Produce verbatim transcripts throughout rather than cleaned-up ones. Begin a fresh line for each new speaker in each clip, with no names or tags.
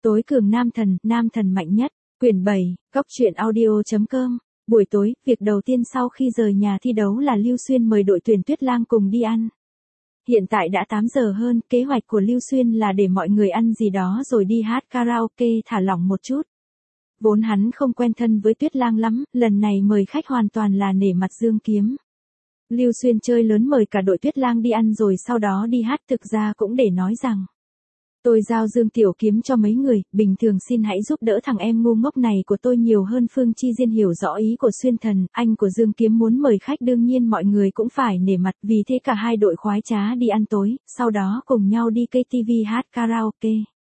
Tối cường nam thần, nam thần mạnh nhất. Quyển bảy, góc truyện audio chấm com. Buổi tối, việc đầu tiên sau khi rời nhà thi đấu là Lưu Xuyên mời đội tuyển Tuyết Lang cùng đi ăn. Hiện tại đã tám giờ hơn, kế hoạch của Lưu Xuyên là để mọi người ăn gì đó rồi đi hát karaoke thả lỏng một chút. Vốn hắn không quen thân với Tuyết Lang lắm, lần này mời khách hoàn toàn là nể mặt Dương Kiếm. Lưu Xuyên chơi lớn mời cả đội Tuyết Lang đi ăn rồi sau đó đi hát, thực ra cũng để nói rằng tôi giao Dương Tiểu Kiếm cho mấy người, bình thường xin hãy giúp đỡ thằng em ngu ngốc này của tôi nhiều hơn. Phương Chi Diên hiểu rõ ý của Xuyên Thần, anh của Dương Kiếm muốn mời khách đương nhiên mọi người cũng phải nể mặt, vì thế cả hai đội khoái trá đi ăn tối, sau đó cùng nhau đi ca tê vê hát karaoke.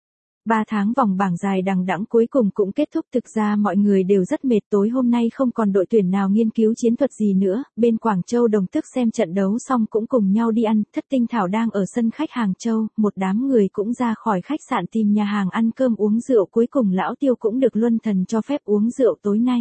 Ba tháng vòng bảng dài đằng đẵng cuối cùng cũng kết thúc, thực ra mọi người đều rất mệt, tối hôm nay không còn đội tuyển nào nghiên cứu chiến thuật gì nữa, bên Quảng Châu Đồng Tức xem trận đấu xong cũng cùng nhau đi ăn. Thất Tinh Thảo đang ở sân khách Hàng Châu, một đám người cũng ra khỏi khách sạn tìm nhà hàng ăn cơm uống rượu, cuối cùng Lão Tiêu cũng được Luân Thần cho phép uống rượu tối nay.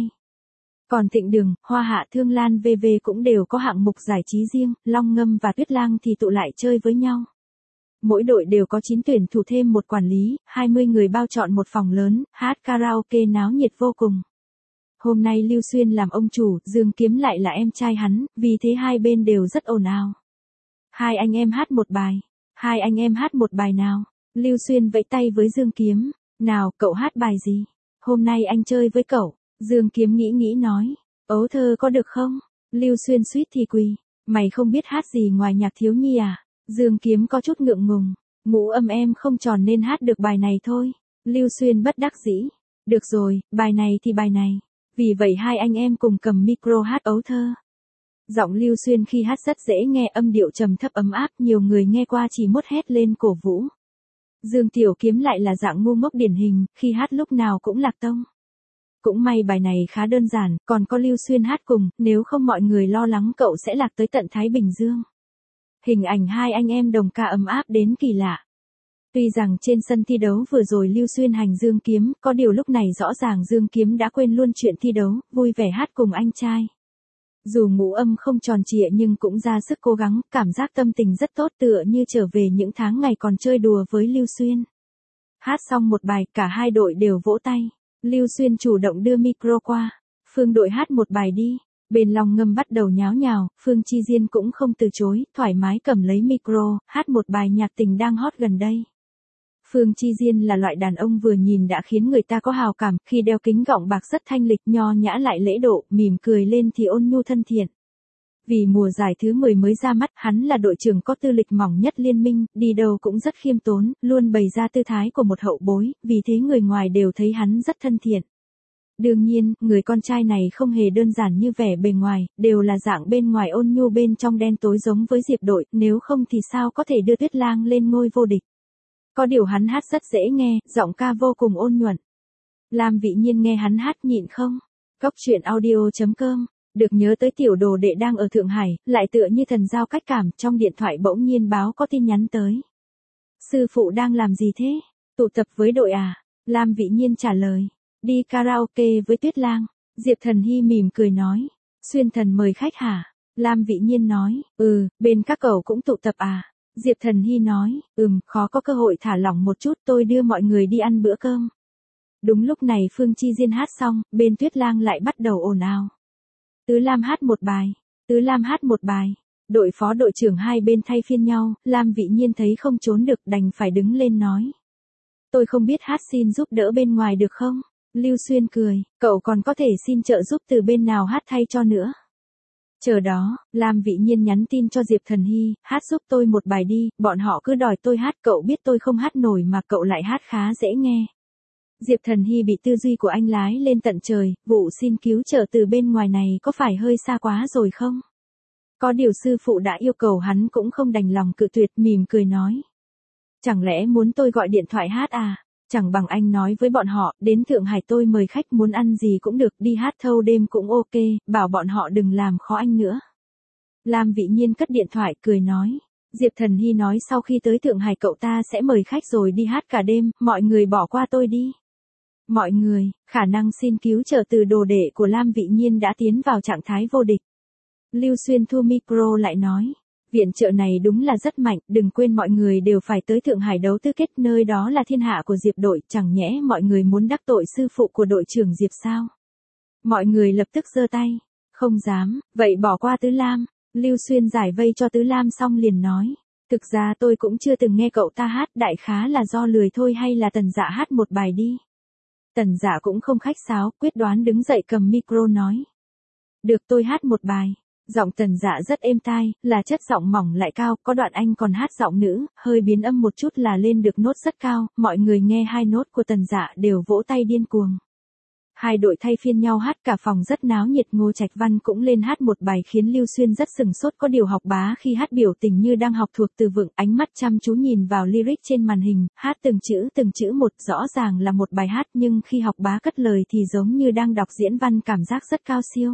Còn Thịnh Đường, Hoa Hạ Thương Lan vê vê cũng đều có hạng mục giải trí riêng, Long Ngâm và Tuyết Lang thì tụ lại chơi với nhau. Mỗi đội đều có chín tuyển thủ thêm một quản lý, hai mươi người bao trọn một phòng lớn, hát karaoke náo nhiệt vô cùng. Hôm nay Lưu Xuyên làm ông chủ, Dương Kiếm lại là em trai hắn, vì thế hai bên đều rất ồn ào. Hai anh em hát một bài, hai anh em hát một bài nào. Lưu Xuyên vẫy tay với Dương Kiếm, nào cậu hát bài gì? Hôm nay anh chơi với cậu. Dương Kiếm nghĩ nghĩ nói, ấu thơ có được không? Lưu Xuyên suýt thì quỳ, mày không biết hát gì ngoài nhạc thiếu nhi à? Dương Kiếm có chút ngượng ngùng, ngũ âm em không tròn nên hát được bài này thôi. Lưu Xuyên bất đắc dĩ, được rồi, bài này thì bài này. Vì vậy hai anh em cùng cầm micro hát ấu thơ. Giọng Lưu Xuyên khi hát rất dễ nghe, âm điệu trầm thấp ấm áp, nhiều người nghe qua chỉ mốt hét lên cổ vũ. Dương Tiểu Kiếm lại là dạng ngu ngốc điển hình, khi hát lúc nào cũng lạc tông. Cũng may bài này khá đơn giản, còn có Lưu Xuyên hát cùng, nếu không mọi người lo lắng cậu sẽ lạc tới tận Thái Bình Dương. Hình ảnh hai anh em đồng ca ấm áp đến kỳ lạ. Tuy rằng trên sân thi đấu vừa rồi Lưu Xuyên hành Dương Kiếm, có điều lúc này rõ ràng Dương Kiếm đã quên luôn chuyện thi đấu, vui vẻ hát cùng anh trai. Dù ngũ âm không tròn trịa nhưng cũng ra sức cố gắng, cảm giác tâm tình rất tốt, tựa như trở về những tháng ngày còn chơi đùa với Lưu Xuyên. Hát xong một bài, cả hai đội đều vỗ tay. Lưu Xuyên chủ động đưa micro qua. Phương đội hát một bài đi. Bên Long Ngâm bắt đầu nháo nhào, Phương Chi Diên cũng không từ chối, thoải mái cầm lấy micro, hát một bài nhạc tình đang hot gần đây. Phương Chi Diên là loại đàn ông vừa nhìn đã khiến người ta có hào cảm, khi đeo kính gọng bạc rất thanh lịch, nho nhã lại lễ độ, mỉm cười lên thì ôn nhu thân thiện. Vì mùa giải thứ mười mới ra mắt, hắn là đội trưởng có tư lịch mỏng nhất liên minh, đi đâu cũng rất khiêm tốn, luôn bày ra tư thái của một hậu bối, vì thế người ngoài đều thấy hắn rất thân thiện. Đương nhiên, người con trai này không hề đơn giản như vẻ bề ngoài, đều là dạng bên ngoài ôn nhu bên trong đen tối giống với Diệp Đội, nếu không thì sao có thể đưa Tuyết Lang lên ngôi vô địch. Có điều hắn hát rất dễ nghe, giọng ca vô cùng ôn nhuận. Lam Vĩ Nhiên nghe hắn hát nhịn không? Góc truyện audio chấm com. Được nhớ tới tiểu đồ đệ đang ở Thượng Hải, lại tựa như thần giao cách cảm, trong điện thoại bỗng nhiên báo có tin nhắn tới. Sư phụ đang làm gì thế? Tụ tập với đội à? Lam Vĩ Nhiên trả lời. Đi karaoke với Tuyết Lang. Diệp Thần Hy mỉm cười nói. Xuyên Thần mời khách hả? Lam Vĩ Nhiên nói. Ừ, bên các cậu cũng tụ tập à? Diệp Thần Hy nói. Ừm, khó có cơ hội thả lỏng một chút, tôi đưa mọi người đi ăn bữa cơm. Đúng lúc này Phương Chi Diên hát xong, bên Tuyết Lang lại bắt đầu ồn ào. Tứ Lam hát một bài. Tứ Lam hát một bài. Đội phó đội trưởng hai bên thay phiên nhau, Lam Vĩ Nhiên thấy không trốn được đành phải đứng lên nói. Tôi không biết hát, xin giúp đỡ bên ngoài được không? Lưu Xuyên cười, cậu còn có thể xin trợ giúp từ bên nào hát thay cho nữa. Chờ đó, Lam Vĩ Nhiên nhắn tin cho Diệp Thần Hy, hát giúp tôi một bài đi, bọn họ cứ đòi tôi hát, cậu biết tôi không hát nổi mà cậu lại hát khá dễ nghe. Diệp Thần Hy bị tư duy của anh lái lên tận trời, vụ xin cứu trợ từ bên ngoài này có phải hơi xa quá rồi không? Có điều sư phụ đã yêu cầu hắn cũng không đành lòng cự tuyệt, mỉm cười nói. Chẳng lẽ muốn tôi gọi điện thoại hát à? Chẳng bằng anh nói với bọn họ, đến Thượng Hải tôi mời khách, muốn ăn gì cũng được, đi hát thâu đêm cũng ok, bảo bọn họ đừng làm khó anh nữa. Lam Vĩ Nhiên cất điện thoại, cười nói. Diệp Thần Hy nói sau khi tới Thượng Hải cậu ta sẽ mời khách rồi đi hát cả đêm, mọi người bỏ qua tôi đi. Mọi người, khả năng xin cứu trợ từ đồ đệ của Lam Vĩ Nhiên đã tiến vào trạng thái vô địch. Lưu Xuyên thu micro lại nói. Viện trợ này đúng là rất mạnh, đừng quên mọi người đều phải tới Thượng Hải đấu tứ kết, nơi đó là thiên hạ của Diệp đội, chẳng nhẽ mọi người muốn đắc tội sư phụ của đội trưởng Diệp sao? Mọi người lập tức giơ tay. Không dám, vậy bỏ qua Tứ Lam. Lưu Xuyên giải vây cho Tứ Lam xong liền nói. Thực ra tôi cũng chưa từng nghe cậu ta hát, đại khá là do lười thôi, hay là Tần Dạ hát một bài đi. Tần Dạ cũng không khách sáo, quyết đoán đứng dậy cầm micro nói. Được, tôi hát một bài. Giọng Tần Dạ rất êm tai, là chất giọng mỏng lại cao, có đoạn anh còn hát giọng nữ, hơi biến âm một chút là lên được nốt rất cao, mọi người nghe hai nốt của Tần Dạ đều vỗ tay điên cuồng. Hai đội thay phiên nhau hát, cả phòng rất náo nhiệt. Ngô Trạch Văn cũng lên hát một bài khiến Lưu Xuyên rất sừng sốt, có điều Học Bá khi hát biểu tình như đang học thuộc từ vựng, ánh mắt chăm chú nhìn vào lyric trên màn hình, hát từng chữ từng chữ một, rõ ràng là một bài hát nhưng khi Học Bá cất lời thì giống như đang đọc diễn văn, cảm giác rất cao siêu.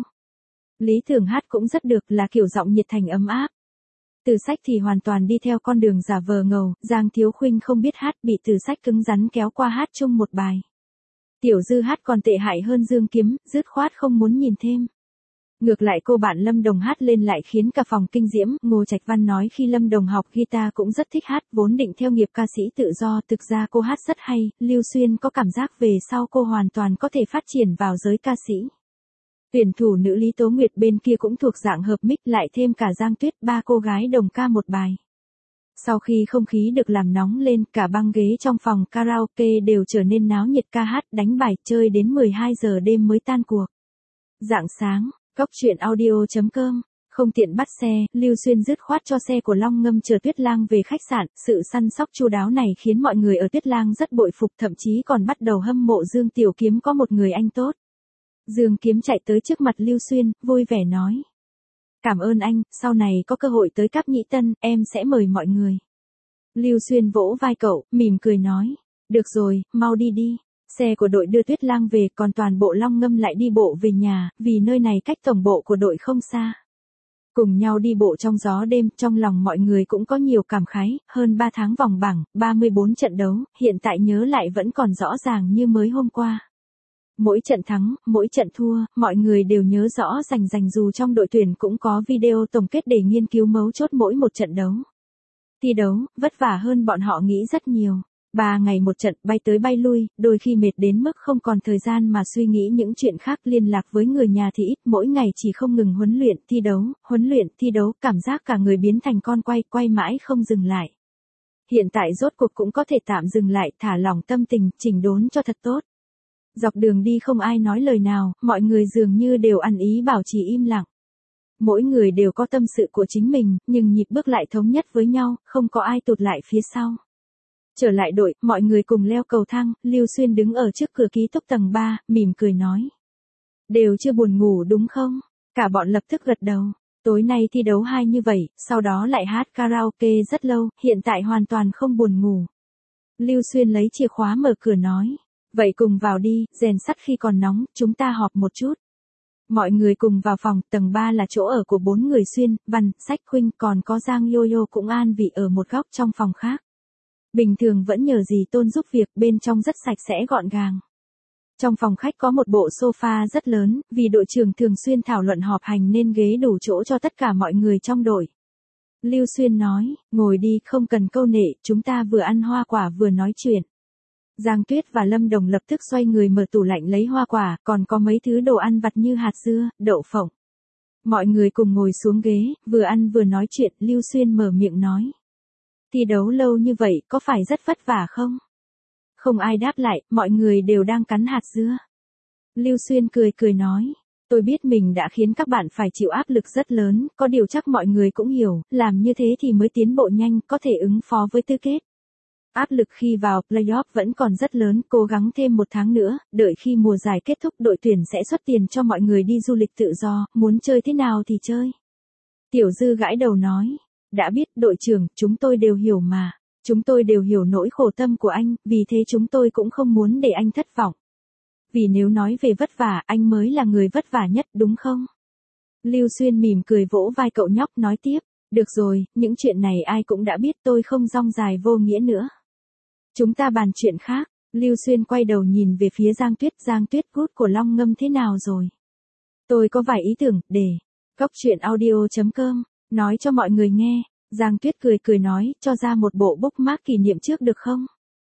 Lý Thường hát cũng rất được, là kiểu giọng nhiệt thành ấm áp. Từ Sách thì hoàn toàn đi theo con đường giả vờ ngầu, Giang Thiếu Khuynh không biết hát, bị Từ Sách cứng rắn kéo qua hát chung một bài. Tiểu Dư hát còn tệ hại hơn Dương Kiếm, dứt khoát không muốn nhìn thêm. Ngược lại cô bạn Lâm Đồng hát lên lại khiến cả phòng kinh diễm. Ngô Trạch Văn nói khi Lâm Đồng học guitar cũng rất thích hát, vốn định theo nghiệp ca sĩ tự do, thực ra cô hát rất hay. Lưu Xuyên có cảm giác về sau cô hoàn toàn có thể phát triển vào giới ca sĩ. Tuyển thủ nữ Lý Tố Nguyệt bên kia cũng thuộc dạng hợp mic, lại thêm cả Giang Tuyết, ba cô gái đồng ca một bài. Sau khi không khí được làm nóng lên, cả băng ghế trong phòng karaoke đều trở nên náo nhiệt, ca hát, đánh bài, chơi đến mười hai giờ đêm mới tan cuộc. Rạng sáng, Cóc Truyện Audio chấm com, không tiện bắt xe, Lưu Xuyên dứt khoát cho xe của Long Ngâm chờ Tuyết Lang về khách sạn. Sự săn sóc chu đáo này khiến mọi người ở Tuyết Lang rất bội phục, thậm chí còn bắt đầu hâm mộ Dương Tiểu Kiếm có một người anh tốt. Dương Kiếm chạy tới trước mặt Lưu Xuyên, vui vẻ nói. Cảm ơn anh, sau này có cơ hội tới Cáp Nhĩ Tân, em sẽ mời mọi người. Lưu Xuyên vỗ vai cậu, mỉm cười nói. Được rồi, mau đi đi. Xe của đội đưa Tuyết Lang về, còn toàn bộ Long Ngâm lại đi bộ về nhà, vì nơi này cách tổng bộ của đội không xa. Cùng nhau đi bộ trong gió đêm, trong lòng mọi người cũng có nhiều cảm khái, hơn ba tháng vòng bảng, ba mươi bốn trận đấu, hiện tại nhớ lại vẫn còn rõ ràng như mới hôm qua. Mỗi trận thắng, mỗi trận thua, mọi người đều nhớ rõ rành rành, dù trong đội tuyển cũng có video tổng kết để nghiên cứu mấu chốt mỗi một trận đấu. Thi đấu, vất vả hơn bọn họ nghĩ rất nhiều. Ba ngày một trận, bay tới bay lui, đôi khi mệt đến mức không còn thời gian mà suy nghĩ những chuyện khác, liên lạc với người nhà thì ít, mỗi ngày chỉ không ngừng huấn luyện, thi đấu, huấn luyện, thi đấu, cảm giác cả người biến thành con quay, quay mãi không dừng lại. Hiện tại rốt cuộc cũng có thể tạm dừng lại, thả lỏng tâm tình, chỉnh đốn cho thật tốt. Dọc đường đi không ai nói lời nào, mọi người dường như đều ăn ý bảo trì im lặng. Mỗi người đều có tâm sự của chính mình, nhưng nhịp bước lại thống nhất với nhau, không có ai tụt lại phía sau. Trở lại đội, mọi người cùng leo cầu thang, Lưu Xuyên đứng ở trước cửa ký túc tầng ba, mỉm cười nói. Đều chưa buồn ngủ đúng không? Cả bọn lập tức gật đầu. Tối nay thi đấu hai như vậy, sau đó lại hát karaoke rất lâu, hiện tại hoàn toàn không buồn ngủ. Lưu Xuyên lấy chìa khóa mở cửa nói. Vậy cùng vào đi, rèn sắt khi còn nóng, chúng ta họp một chút. Mọi người cùng vào phòng, tầng ba là chỗ ở của bốn người Xuyên, Văn, Sách Khuynh, còn có Giang Yo-yo cũng an vị ở một góc trong phòng khác. Bình thường vẫn nhờ dì Tôn giúp việc, bên trong rất sạch sẽ gọn gàng. Trong phòng khách có một bộ sofa rất lớn, vì đội trưởng thường xuyên thảo luận họp hành nên ghế đủ chỗ cho tất cả mọi người trong đội. Lưu Xuyên nói, ngồi đi, không cần câu nệ, chúng ta vừa ăn hoa quả vừa nói chuyện. Giang Tuyết và Lâm Đồng lập tức xoay người mở tủ lạnh lấy hoa quả, còn có mấy thứ đồ ăn vặt như hạt dưa, đậu phộng. Mọi người cùng ngồi xuống ghế, vừa ăn vừa nói chuyện, Lưu Xuyên mở miệng nói. Thi đấu lâu như vậy, có phải rất vất vả không? Không ai đáp lại, mọi người đều đang cắn hạt dưa. Lưu Xuyên cười cười nói. Tôi biết mình đã khiến các bạn phải chịu áp lực rất lớn, có điều chắc mọi người cũng hiểu, làm như thế thì mới tiến bộ nhanh, có thể ứng phó với tứ kết. Áp lực khi vào playoff vẫn còn rất lớn, cố gắng thêm một tháng nữa, đợi khi mùa giải kết thúc đội tuyển sẽ xuất tiền cho mọi người đi du lịch tự do, muốn chơi thế nào thì chơi. Tiểu Dư gãi đầu nói, đã biết đội trưởng, chúng tôi đều hiểu mà, chúng tôi đều hiểu nỗi khổ tâm của anh, vì thế chúng tôi cũng không muốn để anh thất vọng. Vì nếu nói về vất vả, anh mới là người vất vả nhất đúng không? Lưu Xuyên mỉm cười vỗ vai cậu nhóc nói tiếp, được rồi, những chuyện này ai cũng đã biết, tôi không rong dài vô nghĩa nữa. Chúng ta bàn chuyện khác. Lưu Xuyên quay đầu nhìn về phía Giang Tuyết. Giang Tuyết, cút của Long Ngâm thế nào rồi? Tôi có vài ý tưởng, để. Cóc Truyện Audio chấm com Nói cho mọi người nghe, Giang Tuyết cười cười nói, cho ra một bộ bookmark kỷ niệm trước được không?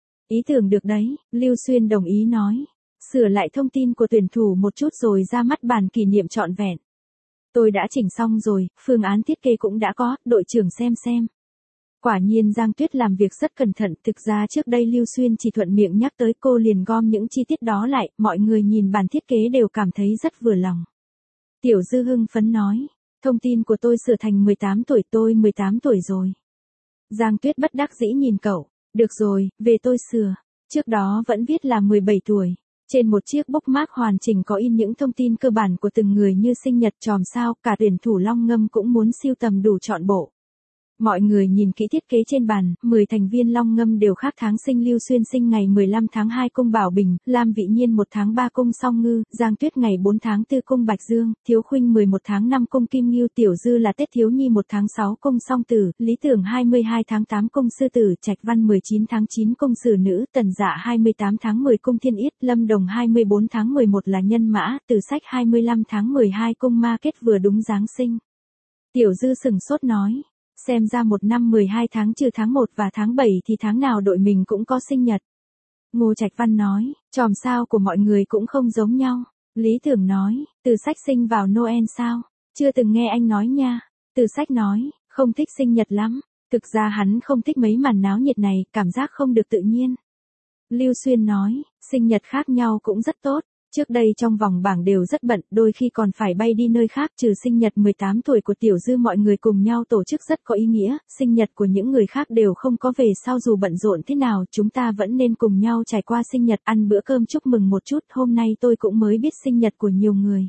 Ý tưởng được đấy, Lưu Xuyên đồng ý nói. Sửa lại thông tin của tuyển thủ một chút rồi ra mắt bản kỷ niệm trọn vẹn. Tôi đã chỉnh xong rồi, phương án thiết kế cũng đã có, đội trưởng xem xem. Quả nhiên Giang Tuyết làm việc rất cẩn thận, thực ra trước đây Lưu Xuyên chỉ thuận miệng nhắc tới cô liền gom những chi tiết đó lại, mọi người nhìn bản thiết kế đều cảm thấy rất vừa lòng. Tiểu Dư hưng phấn nói, thông tin của tôi sửa thành mười tám tuổi, tôi mười tám tuổi rồi. Giang Tuyết bất đắc dĩ nhìn cậu, được rồi, về tôi sửa, trước đó vẫn viết là mười bảy tuổi. Trên một chiếc bookmark hoàn chỉnh có in những thông tin cơ bản của từng người như sinh nhật, chòm sao, cả tuyển thủ Long Ngâm cũng muốn sưu tầm đủ trọn bộ. Mọi người nhìn kỹ thiết kế trên bàn, mười thành viên Long Ngâm đều khác tháng sinh. Lưu Xuyên sinh ngày mười lăm tháng hai cung Bảo Bình, Lam Vị Nhiên một tháng ba cung Song Ngư, Giang Tuyết ngày bốn tháng tư cung Bạch Dương, Thiếu Khuynh mười một tháng năm cung Kim Ngưu, Tiểu Dư là Tết Thiếu Nhi một tháng sáu cung Song Tử, Lý Tưởng hai mươi hai tháng tám cung Sư Tử, Trạch Văn mười chín tháng chín cung Sử Nữ, Tần Dạ hai mươi tám tháng mười cung Thiên Yết, Lâm Đồng hai mươi bốn tháng mười một là Nhân Mã, Từ Sách hai mươi lăm tháng mười hai cung Ma Kết, vừa đúng Giáng sinh. Tiểu Dư sừng sốt nói, xem ra một năm mười hai tháng trừ tháng một và tháng bảy thì tháng nào đội mình cũng có sinh nhật. Ngô Trạch Văn nói, chòm sao của mọi người cũng không giống nhau. Lý Tưởng nói, Từ Sách sinh vào Noel sao? Chưa từng nghe anh nói nha. Từ Sách nói, không thích sinh nhật lắm. Thực ra hắn không thích mấy màn náo nhiệt này, cảm giác không được tự nhiên. Lưu Xuyên nói, sinh nhật khác nhau cũng rất tốt. Trước đây trong vòng bảng đều rất bận, đôi khi còn phải bay đi nơi khác. Trừ sinh nhật mười tám tuổi của Tiểu Dư mọi người cùng nhau tổ chức rất có ý nghĩa, sinh nhật của những người khác đều không có về sau. Dù bận rộn thế nào chúng ta vẫn nên cùng nhau trải qua sinh nhật, ăn bữa cơm chúc mừng một chút. Hôm nay tôi cũng mới biết sinh nhật của nhiều người.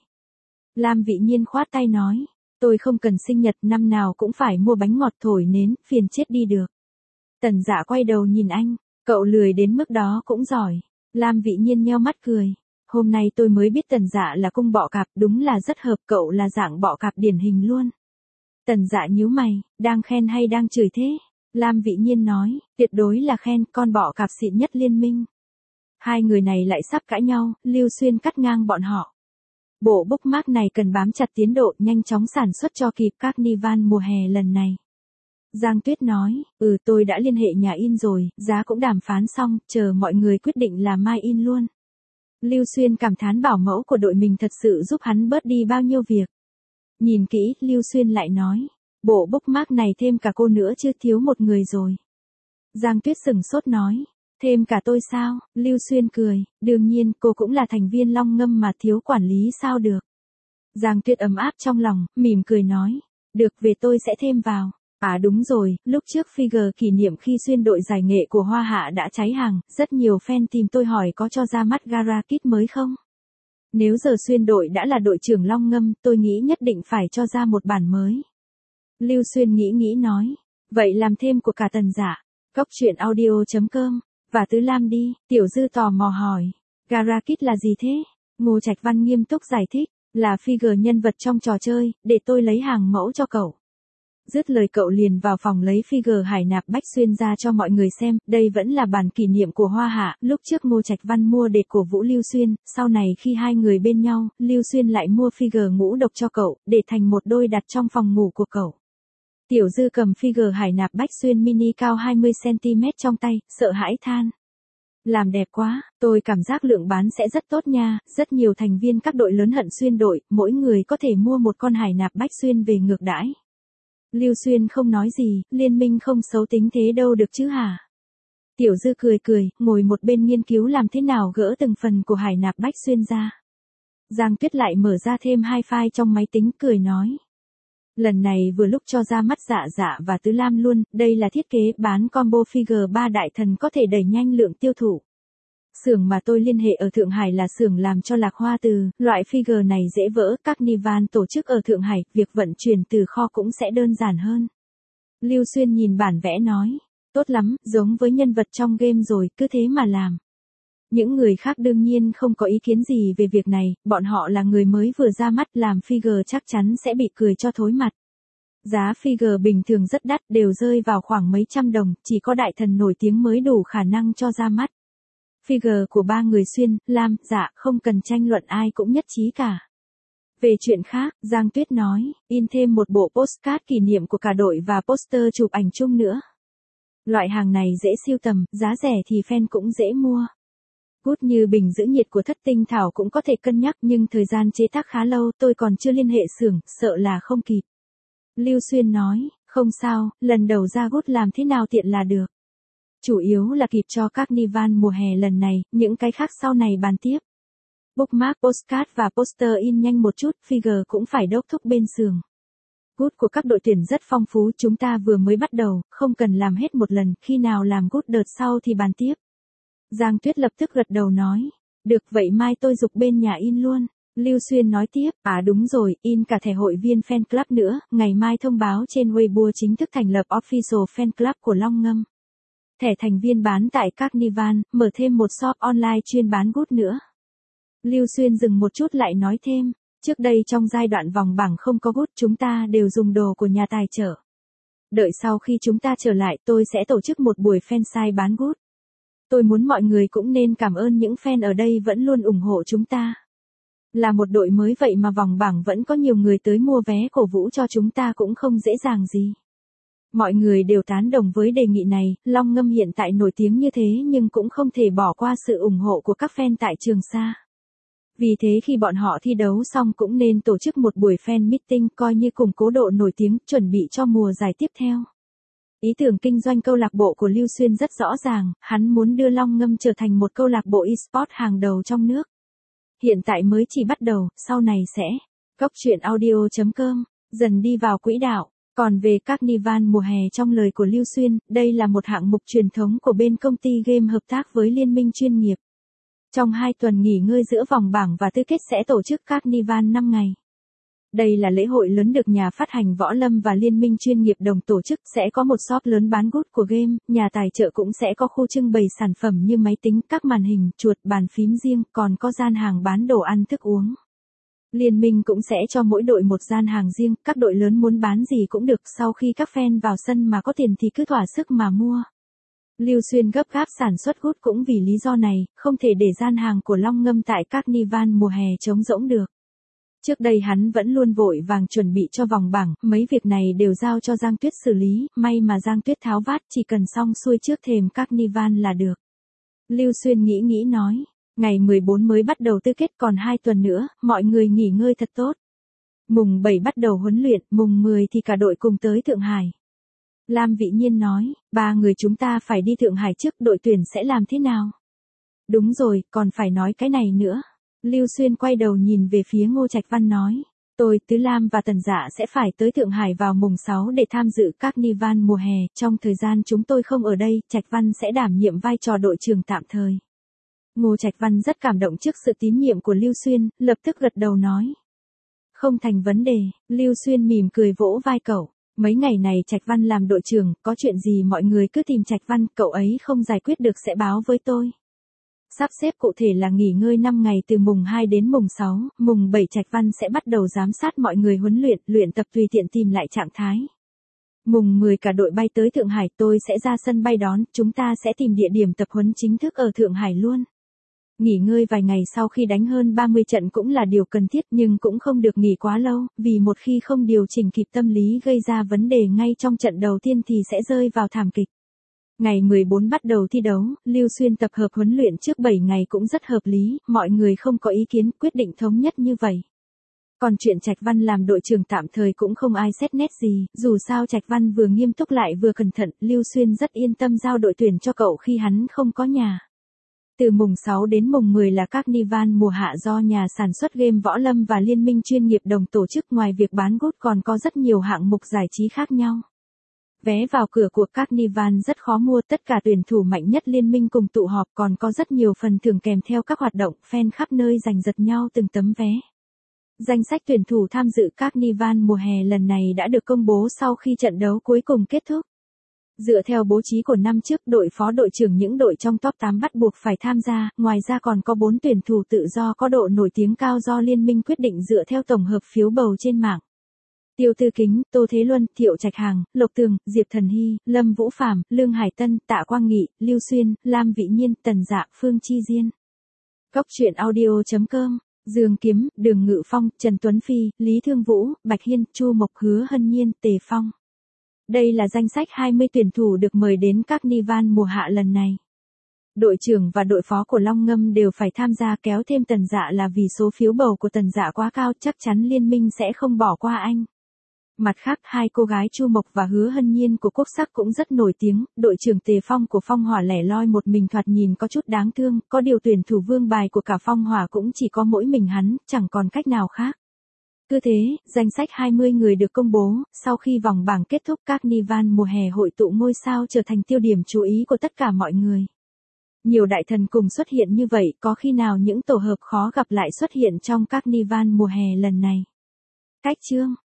Lam Vị Nhiên khoát tay nói, tôi không cần sinh nhật, năm nào cũng phải mua bánh ngọt thổi nến, phiền chết đi được. Tần Dạ quay đầu nhìn anh, cậu lười đến mức đó cũng giỏi. Lam Vị Nhiên nheo mắt cười. Hôm nay tôi mới biết Tần Dạ là cung bọ cạp, đúng là rất hợp, cậu là dạng bọ cạp điển hình luôn. Tần Dạ nhíu mày, đang khen hay đang chửi thế? Lam Vị Nhiên nói, tuyệt đối là khen, con bọ cạp xịn nhất liên minh. Hai người này lại sắp cãi nhau, Lưu Xuyên cắt ngang bọn họ. Bộ bookmark này cần bám chặt tiến độ, nhanh chóng sản xuất cho kịp Carnival mùa hè lần này. Giang Tuyết nói, ừ tôi đã liên hệ nhà in rồi, giá cũng đàm phán xong, chờ mọi người quyết định là mai in luôn. Lưu Xuyên cảm thán bảo mẫu của đội mình thật sự giúp hắn bớt đi bao nhiêu việc. Nhìn kỹ, Lưu Xuyên lại nói, bộ bookmark này thêm cả cô nữa chứ, thiếu một người rồi. Giang Tuyết sừng sốt nói, thêm cả tôi sao? Lưu Xuyên cười, đương nhiên, cô cũng là thành viên Long Ngâm mà, thiếu quản lý sao được. Giang Tuyết ấm áp trong lòng, mỉm cười nói, được, về tôi sẽ thêm vào. À đúng rồi, lúc trước figure kỷ niệm khi xuyên đội giải nghệ của Hoa Hạ đã cháy hàng, rất nhiều fan tìm tôi hỏi có cho ra mắt Gara Kit mới không? Nếu giờ xuyên đội đã là đội trưởng Long Ngâm, tôi nghĩ nhất định phải cho ra một bản mới. Lưu Xuyên nghĩ nghĩ nói, vậy làm thêm của cả Tần Dạ, Cóc Truyện Audio chấm com, và Tứ Lam đi. Tiểu Dư tò mò hỏi, Gara Kit là gì thế? Ngô Trạch Văn nghiêm túc giải thích, là figure nhân vật trong trò chơi, để tôi lấy hàng mẫu cho cậu. Dứt lời cậu liền vào phòng lấy figure Hải Nạp Bách Xuyên ra cho mọi người xem, đây vẫn là bản kỷ niệm của Hoa Hạ, lúc trước Ngô Trạch Văn mua để cổ vũ Lưu Xuyên, sau này khi hai người bên nhau, Lưu Xuyên lại mua figure Ngũ Độc cho cậu, để thành một đôi đặt trong phòng ngủ của cậu. Tiểu Dư cầm figure Hải Nạp Bách Xuyên mini cao hai mươi xăng ti mét trong tay, sợ hãi than. Làm đẹp quá, tôi cảm giác lượng bán sẽ rất tốt nha, rất nhiều thành viên các đội lớn hận xuyên đội, mỗi người có thể mua một con Hải Nạp Bách Xuyên về ngược đãi. Lưu Xuyên không nói gì, liên minh không xấu tính thế đâu được chứ hả? Tiểu Dư cười cười, ngồi một bên nghiên cứu làm thế nào gỡ từng phần của Hải Nạp Bách Xuyên ra. Giang Tuyết lại mở ra thêm hai file trong máy tính, cười nói. Lần này vừa lúc cho ra mắt Dạ Dạ và Tứ Lam luôn, đây là thiết kế bán combo figure ba đại thần có thể đẩy nhanh lượng tiêu thụ. Xưởng mà tôi liên hệ ở Thượng Hải là xưởng làm cho Lạc Hoa Từ, loại figure này dễ vỡ, Carnival tổ chức ở Thượng Hải, việc vận chuyển từ kho cũng sẽ đơn giản hơn. Lưu Xuyên nhìn bản vẽ nói, tốt lắm, giống với nhân vật trong game rồi, cứ thế mà làm. Những người khác đương nhiên không có ý kiến gì về việc này, bọn họ là người mới vừa ra mắt, làm figure chắc chắn sẽ bị cười cho thối mặt. Giá figure bình thường rất đắt, đều rơi vào khoảng mấy trăm đồng, chỉ có đại thần nổi tiếng mới đủ khả năng cho ra mắt. Figure của ba người Xuyên, Lam, Dạ không cần tranh luận, ai cũng nhất trí cả. Về chuyện khác, Giang Tuyết nói, in thêm một bộ postcard kỷ niệm của cả đội và poster chụp ảnh chung nữa. Loại hàng này dễ sưu tầm, giá rẻ thì fan cũng dễ mua. Good như bình giữ nhiệt của Thất Tinh Thảo cũng có thể cân nhắc nhưng thời gian chế tác khá lâu, tôi còn chưa liên hệ xưởng, sợ là không kịp. Lưu Xuyên nói, không sao, lần đầu ra Good làm thế nào tiện là được. Chủ yếu là kịp cho Carnival mùa hè lần này, những cái khác sau này bàn tiếp. Bookmark, postcard và poster in nhanh một chút, figure cũng phải đốc thúc bên xưởng. Good của các đội tuyển rất phong phú, chúng ta vừa mới bắt đầu, không cần làm hết một lần, khi nào làm good đợt sau thì bàn tiếp. Giang Tuyết lập tức gật đầu nói, được vậy mai tôi giục bên nhà in luôn. Lưu Xuyên nói tiếp, à đúng rồi, in cả thẻ hội viên fan club nữa, ngày mai thông báo trên Weibo chính thức thành lập official fan club của Long Ngâm. Thẻ thành viên bán tại Carnival, mở thêm một shop online chuyên bán good nữa. Lưu Xuyên dừng một chút lại nói thêm, trước đây trong giai đoạn vòng bảng không có good chúng ta đều dùng đồ của nhà tài trợ. Đợi sau khi chúng ta trở lại tôi sẽ tổ chức một buổi fan sale bán good. Tôi muốn mọi người cũng nên cảm ơn những fan ở đây vẫn luôn ủng hộ chúng ta. Là một đội mới vậy mà vòng bảng vẫn có nhiều người tới mua vé cổ vũ cho chúng ta cũng không dễ dàng gì. Mọi người đều tán đồng với đề nghị này, Long Ngâm hiện tại nổi tiếng như thế nhưng cũng không thể bỏ qua sự ủng hộ của các fan tại Trường Sa. Vì thế khi bọn họ thi đấu xong cũng nên tổ chức một buổi fan meeting coi như củng cố độ nổi tiếng, chuẩn bị cho mùa giải tiếp theo. Ý tưởng kinh doanh câu lạc bộ của Lưu Xuyên rất rõ ràng, hắn muốn đưa Long Ngâm trở thành một câu lạc bộ e-sport hàng đầu trong nước. Hiện tại mới chỉ bắt đầu, sau này sẽ. Góc truyện audio chấm com, dần đi vào quỹ đạo. Còn về Carnival mùa hè trong lời của Lưu Xuyên, đây là một hạng mục truyền thống của bên công ty game hợp tác với liên minh chuyên nghiệp. Trong hai tuần nghỉ ngơi giữa vòng bảng và tứ kết sẽ tổ chức Carnival năm ngày. Đây là lễ hội lớn được nhà phát hành Võ Lâm và liên minh chuyên nghiệp đồng tổ chức, sẽ có một shop lớn bán good của game, nhà tài trợ cũng sẽ có khu trưng bày sản phẩm như máy tính, các màn hình, chuột, bàn phím riêng, còn có gian hàng bán đồ ăn thức uống. Liên minh cũng sẽ cho mỗi đội một gian hàng riêng, các đội lớn muốn bán gì cũng được, sau khi các fan vào sân mà có tiền thì cứ thỏa sức mà mua. Lưu Xuyên gấp gáp sản xuất good cũng vì lý do này, không thể để gian hàng của Long Ngâm tại Carnival mùa hè trống rỗng được. Trước đây hắn vẫn luôn vội vàng chuẩn bị cho vòng bảng, mấy việc này đều giao cho Giang Tuyết xử lý, may mà Giang Tuyết tháo vát, chỉ cần xong xuôi trước thềm Carnival là được. Lưu Xuyên nghĩ nghĩ nói, ngày mười bốn mới bắt đầu tứ kết còn hai tuần nữa, mọi người nghỉ ngơi thật tốt. Mùng bảy bắt đầu huấn luyện, mùng mười thì cả đội cùng tới Thượng Hải. Lam Vĩ Nhiên nói, ba người chúng ta phải đi Thượng Hải trước, đội tuyển sẽ làm thế nào? Đúng rồi, còn phải nói cái này nữa. Lưu Xuyên quay đầu nhìn về phía Ngô Trạch Văn nói, tôi, Tứ Lam và Tần Dạ sẽ phải tới Thượng Hải vào mùng sáu để tham dự Carnival mùa hè, trong thời gian chúng tôi không ở đây, Trạch Văn sẽ đảm nhiệm vai trò đội trưởng tạm thời. Ngô Trạch Văn rất cảm động trước sự tín nhiệm của Lưu Xuyên, lập tức gật đầu nói. Không thành vấn đề, Lưu Xuyên mỉm cười vỗ vai cậu. Mấy ngày này Trạch Văn làm đội trưởng, có chuyện gì mọi người cứ tìm Trạch Văn, cậu ấy không giải quyết được sẽ báo với tôi. Sắp xếp cụ thể là nghỉ ngơi năm ngày từ mùng hai đến mùng sáu, mùng bảy Trạch Văn sẽ bắt đầu giám sát mọi người huấn luyện, luyện tập tùy tiện tìm lại trạng thái. Mùng mười cả đội bay tới Thượng Hải, tôi sẽ ra sân bay đón, chúng ta sẽ tìm địa điểm tập huấn chính thức ở Thượng Hải luôn. Nghỉ ngơi vài ngày sau khi đánh hơn ba mươi trận cũng là điều cần thiết nhưng cũng không được nghỉ quá lâu, vì một khi không điều chỉnh kịp tâm lý gây ra vấn đề ngay trong trận đầu tiên thì sẽ rơi vào thảm kịch. Ngày mười bốn bắt đầu thi đấu, Lưu Xuyên tập hợp huấn luyện trước bảy ngày cũng rất hợp lý, mọi người không có ý kiến, quyết định thống nhất như vậy. Còn chuyện Trạch Văn làm đội trưởng tạm thời cũng không ai xét nét gì, dù sao Trạch Văn vừa nghiêm túc lại vừa cẩn thận, Lưu Xuyên rất yên tâm giao đội tuyển cho cậu khi hắn không có nhà. Từ mùng sáu đến mùng mười là Carnival mùa hạ do nhà sản xuất game Võ Lâm và liên minh chuyên nghiệp đồng tổ chức, ngoài việc bán good còn có rất nhiều hạng mục giải trí khác nhau. Vé vào cửa của Carnival rất khó mua, tất cả tuyển thủ mạnh nhất liên minh cùng tụ họp, còn có rất nhiều phần thưởng kèm theo các hoạt động, fan khắp nơi giành giật nhau từng tấm vé. Danh sách tuyển thủ tham dự Carnival mùa hè lần này đã được công bố sau khi trận đấu cuối cùng kết thúc. Dựa theo bố trí của năm trước, đội phó đội trưởng những đội trong top tám bắt buộc phải tham gia, ngoài ra còn có bốn tuyển thủ tự do có độ nổi tiếng cao do liên minh quyết định dựa theo tổng hợp phiếu bầu trên mạng. Tiêu Tư Kính, Tô Thế Luân, Thiệu Trạch Hàng, Lộc Tường, Diệp Thần Hy, Lâm Vũ Phàm, Lương Hải Tân, Tạ Quang Nghị, Lưu Xuyên, Lam Vĩ Nhiên, Tần Dạ, Phương Chi Diên. Góc truyện audio chấm com Dương Kiếm, Đường Ngự Phong, Trần Tuấn Phi, Lý Thương Vũ, Bạch Hiên, Chu Mộc, Hứa Hân Nhiên, Tề Phong. Đây là danh sách hai mươi tuyển thủ được mời đến Carnival mùa hạ lần này. Đội trưởng và đội phó của Long Ngâm đều phải tham gia, kéo thêm Tần Dạ là vì số phiếu bầu của Tần Dạ quá cao, chắc chắn liên minh sẽ không bỏ qua anh. Mặt khác, hai cô gái Chu Mộc và Hứa Hân Nhiên của Quốc Sắc cũng rất nổi tiếng, đội trưởng Tề Phong của Phong Hỏa lẻ loi một mình thoạt nhìn có chút đáng thương, có điều tuyển thủ vương bài của cả Phong Hỏa cũng chỉ có mỗi mình hắn, chẳng còn cách nào khác. Cứ thế, danh sách hai mươi người được công bố, sau khi vòng bảng kết thúc, Carnival mùa hè hội tụ ngôi sao trở thành tiêu điểm chú ý của tất cả mọi người. Nhiều đại thần cùng xuất hiện như vậy, có khi nào những tổ hợp khó gặp lại xuất hiện trong Carnival mùa hè lần này? Cách chương